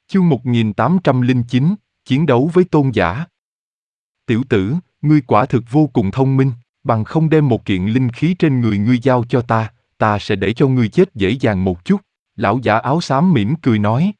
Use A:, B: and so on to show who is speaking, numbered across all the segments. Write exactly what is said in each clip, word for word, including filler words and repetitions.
A: Chương một nghìn tám trăm lẻ chín, chiến đấu với tôn giả. Tiểu tử, ngươi quả thực vô cùng thông minh, bằng không đem một kiện linh khí trên người ngươi giao cho ta, ta sẽ để cho ngươi chết dễ dàng một chút. Lão giả áo xám mỉm cười nói.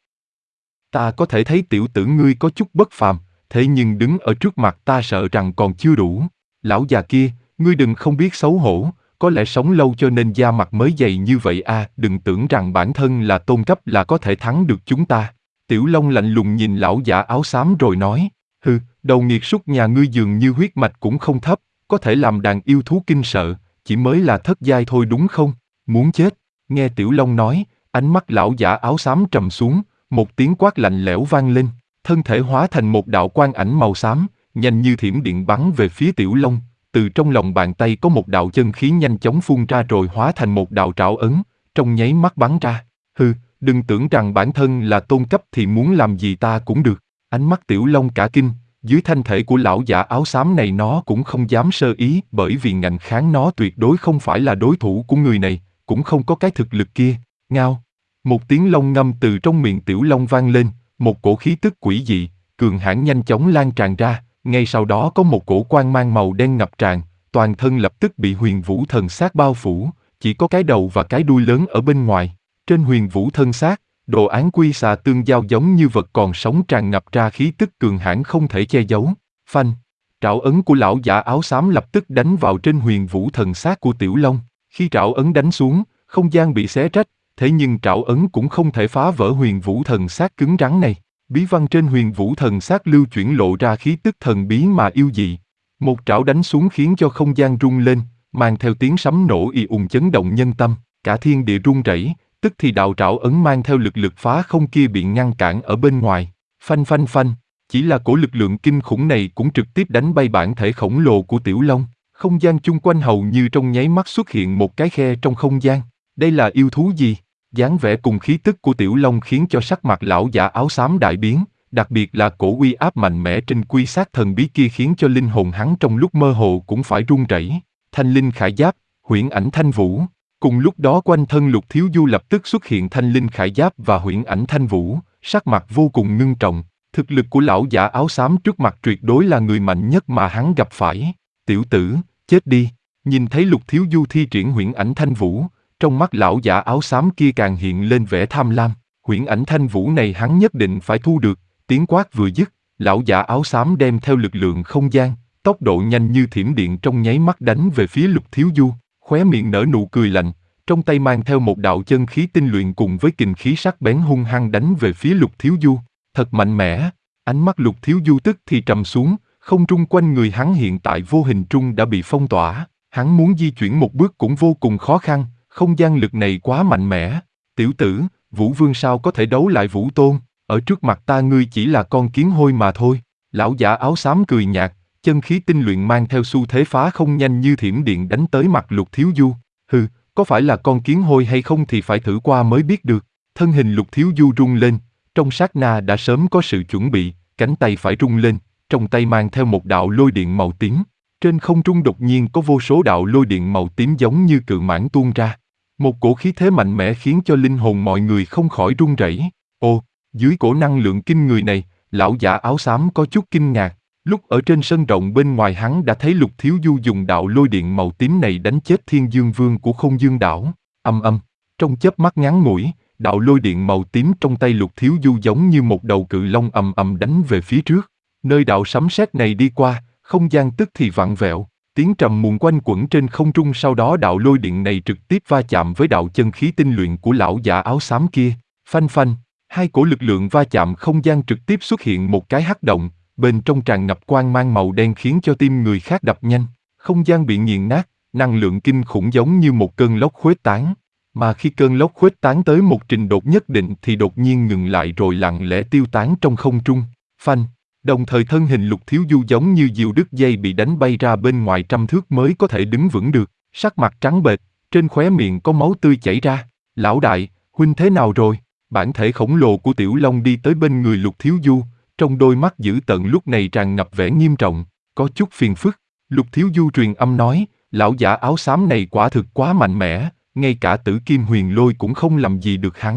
A: Ta có thể thấy tiểu tử ngươi có chút bất phàm, thế nhưng đứng ở trước mặt ta sợ rằng còn chưa đủ. Lão già kia, ngươi đừng không biết xấu hổ, có lẽ sống lâu cho nên da mặt mới dày như vậy à, đừng tưởng rằng bản thân là tôn cấp là có thể thắng được chúng ta. Tiểu Long lạnh lùng nhìn lão giả áo xám rồi nói, hừ, đầu nghiệt súc nhà ngươi dường như huyết mạch cũng không thấp, có thể làm đàn yêu thú kinh sợ, chỉ mới là thất giai thôi đúng không? Muốn chết. Nghe Tiểu Long nói, ánh mắt lão giả áo xám trầm xuống, một tiếng quát lạnh lẽo vang lên, thân thể hóa thành một đạo quang ảnh màu xám, nhanh như thiểm điện bắn về phía Tiểu Long. Từ trong lòng bàn tay có một đạo chân khí nhanh chóng phun ra rồi hóa thành một đạo trảo ấn, trong nháy mắt bắn ra. Hừ, đừng tưởng rằng bản thân là tôn cấp thì muốn làm gì ta cũng được. Ánh mắt Tiểu Long cả kinh, dưới thanh thể của lão giả áo xám này nó cũng không dám sơ ý, bởi vì ngạnh kháng nó tuyệt đối không phải là đối thủ của người này, cũng không có cái thực lực kia. Ngao. Một tiếng long ngâm từ trong miệng Tiểu Long vang lên, một cổ khí tức quỷ dị, cường hãn nhanh chóng lan tràn ra, ngay sau đó có một cổ quang mang màu đen ngập tràn, toàn thân lập tức bị huyền vũ thần xác bao phủ, chỉ có cái đầu và cái đuôi lớn ở bên ngoài. Trên huyền vũ thân xác, đồ án quy xà tương giao giống như vật còn sống tràn ngập ra khí tức cường hãn không thể che giấu. Phanh! Trảo ấn của lão giả áo xám lập tức đánh vào trên huyền vũ thần xác của Tiểu Long. Khi trảo ấn đánh xuống, không gian bị xé rách, thế nhưng trảo ấn cũng không thể phá vỡ huyền vũ thần xác cứng rắn này. Bí văn trên huyền vũ thần xác lưu chuyển lộ ra khí tức thần bí mà yêu dị. Một trảo đánh xuống khiến cho không gian rung lên, mang theo tiếng sấm nổ ì ùng chấn động nhân tâm, cả thiên địa rung rẩy. Tức thì đạo trảo ấn mang theo lực lực phá không kia bị ngăn cản ở bên ngoài. Phanh phanh phanh, chỉ là cổ lực lượng kinh khủng này cũng trực tiếp đánh bay bản thể khổng lồ của Tiểu Long. Không gian chung quanh hầu như trong nháy mắt xuất hiện một cái khe trong không gian. Đây là yêu thú gì? Dáng vẻ cùng khí tức của Tiểu Long khiến cho sắc mặt lão giả áo xám đại biến, đặc biệt là cổ uy áp mạnh mẽ trên quy sát thần bí kia khiến cho linh hồn hắn trong lúc mơ hồ cũng phải run rẩy. Thanh linh khải giáp, huyễn ảnh thanh vũ. Cùng lúc đó quanh thân Lục Thiếu Du lập tức xuất hiện thanh linh khải giáp và huyễn ảnh thanh vũ, sắc mặt vô cùng ngưng trọng. Thực lực của lão giả áo xám trước mặt tuyệt đối là người mạnh nhất mà hắn gặp phải. Tiểu tử, chết đi. Nhìn thấy Lục Thiếu Du thi triển huyễn ảnh thanh vũ, trong mắt lão giả áo xám kia càng hiện lên vẻ tham lam. Huyễn ảnh thanh vũ này hắn nhất định phải thu được. Tiếng quát vừa dứt, lão giả áo xám đem theo lực lượng không gian, tốc độ nhanh như thiểm điện trong nháy mắt đánh về phía Lục Thiếu Du. Khóe miệng nở nụ cười lạnh, trong tay mang theo một đạo chân khí tinh luyện cùng với kình khí sắc bén hung hăng đánh về phía Lục Thiếu Du. Thật mạnh mẽ. Ánh mắt Lục Thiếu Du tức thì trầm xuống, không trung quanh người hắn hiện tại vô hình trung đã bị phong tỏa. Hắn muốn di chuyển một bước cũng vô cùng khó khăn, không gian lực này quá mạnh mẽ. Tiểu tử, Vũ Vương sao có thể đấu lại Vũ Tôn, ở trước mặt ta ngươi chỉ là con kiến hôi mà thôi. Lão giả áo xám cười nhạt, chân khí tinh luyện mang theo xu thế phá không nhanh như thiểm điện đánh tới mặt Lục Thiếu Du. Hừ, có phải là con kiến hôi hay không thì phải thử qua mới biết được. Thân hình Lục Thiếu Du rung lên, trong sát na đã sớm có sự chuẩn bị, cánh tay phải rung lên, trong tay mang theo một đạo lôi điện màu tím. Trên không trung đột nhiên có vô số đạo lôi điện màu tím giống như cự mãng tuôn ra. Một cổ khí thế mạnh mẽ khiến cho linh hồn mọi người không khỏi run rẩy. Ồ, dưới cổ năng lượng kinh người này, lão giả áo xám có chút kinh ngạc. Lúc ở trên sân rộng bên ngoài hắn đã thấy Lục Thiếu Du dùng đạo lôi điện màu tím này đánh chết Thiên Dương Vương của Không Dương Đảo. Âm âm, trong chớp mắt ngắn ngủi, đạo lôi điện màu tím trong tay Lục Thiếu Du giống như một đầu cự long ầm ầm đánh về phía trước. Nơi đạo sấm sét này đi qua, không gian tức thì vặn vẹo, tiếng trầm muộn quanh quẩn trên không trung, sau đó đạo lôi điện này trực tiếp va chạm với đạo chân khí tinh luyện của lão giả áo xám kia. Phanh phanh, hai cổ lực lượng va chạm không gian trực tiếp xuất hiện một cái hắc động. Bên trong tràn ngập quang mang màu đen khiến cho tim người khác đập nhanh, không gian bị nghiền nát, năng lượng kinh khủng giống như một cơn lốc khuếch tán. Mà khi cơn lốc khuếch tán tới một trình độ nhất định thì đột nhiên ngừng lại rồi lặng lẽ tiêu tán trong không trung. Phanh, đồng thời thân hình Lục Thiếu Du giống như diều đứt dây bị đánh bay ra bên ngoài trăm thước mới có thể đứng vững được, sắc mặt trắng bệch, trên khóe miệng có máu tươi chảy ra. Lão đại, huynh thế nào rồi? Bản thể khổng lồ của Tiểu Long đi tới bên người Lục Thiếu Du. Trong đôi mắt dữ tợn lúc này tràn ngập vẻ nghiêm trọng, có chút phiền phức. Lục Thiếu Du truyền âm nói, lão giả áo xám này quả thực quá mạnh mẽ, ngay cả Tử Kim Huyền Lôi cũng không làm gì được hắn.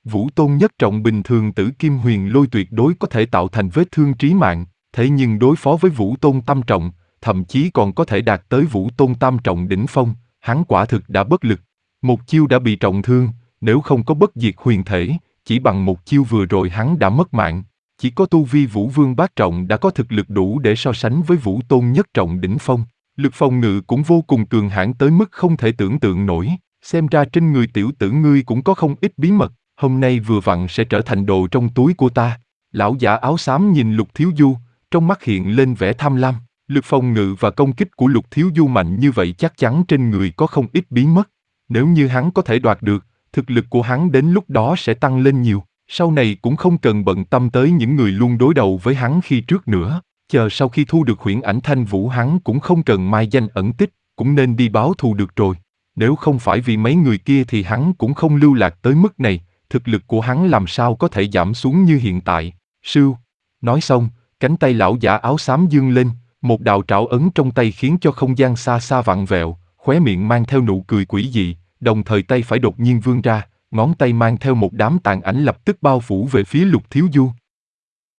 A: Vũ Tôn nhất trọng bình thường tử kim huyền lôi tuyệt đối có thể tạo thành vết thương trí mạng, thế nhưng đối phó với Vũ Tôn tam trọng, thậm chí còn có thể đạt tới Vũ Tôn tam trọng đỉnh phong, hắn quả thực đã bất lực. Một chiêu đã bị trọng thương, nếu không có bất diệt huyền thể, chỉ bằng một chiêu vừa rồi hắn đã mất mạng. Chỉ có tu vi Vũ Vương bát trọng đã có thực lực đủ để so sánh với Vũ Tôn nhất trọng đỉnh phong. Lực phòng ngự cũng vô cùng cường hãn tới mức không thể tưởng tượng nổi. Xem ra trên người tiểu tử ngươi cũng có không ít bí mật, hôm nay vừa vặn sẽ trở thành đồ trong túi của ta. Lão giả áo xám nhìn Lục Thiếu Du, trong mắt hiện lên vẻ tham lam. Lực phòng ngự và công kích của Lục Thiếu Du mạnh như vậy chắc chắn trên người có không ít bí mật. Nếu như hắn có thể đoạt được, thực lực của hắn đến lúc đó sẽ tăng lên nhiều. Sau này cũng không cần bận tâm tới những người luôn đối đầu với hắn khi trước nữa. Chờ sau khi thu được huyễn ảnh thanh vũ hắn cũng không cần mai danh ẩn tích, cũng nên đi báo thù được rồi. Nếu không phải vì mấy người kia thì hắn cũng không lưu lạc tới mức này, thực lực của hắn làm sao có thể giảm xuống như hiện tại. Sưu. Nói xong, cánh tay lão giả áo xám dương lên, một đạo trảo ấn trong tay khiến cho không gian xa xa vặn vẹo, khóe miệng mang theo nụ cười quỷ dị, đồng thời tay phải đột nhiên vươn ra, ngón tay mang theo một đám tàn ảnh lập tức bao phủ về phía Lục Thiếu Du.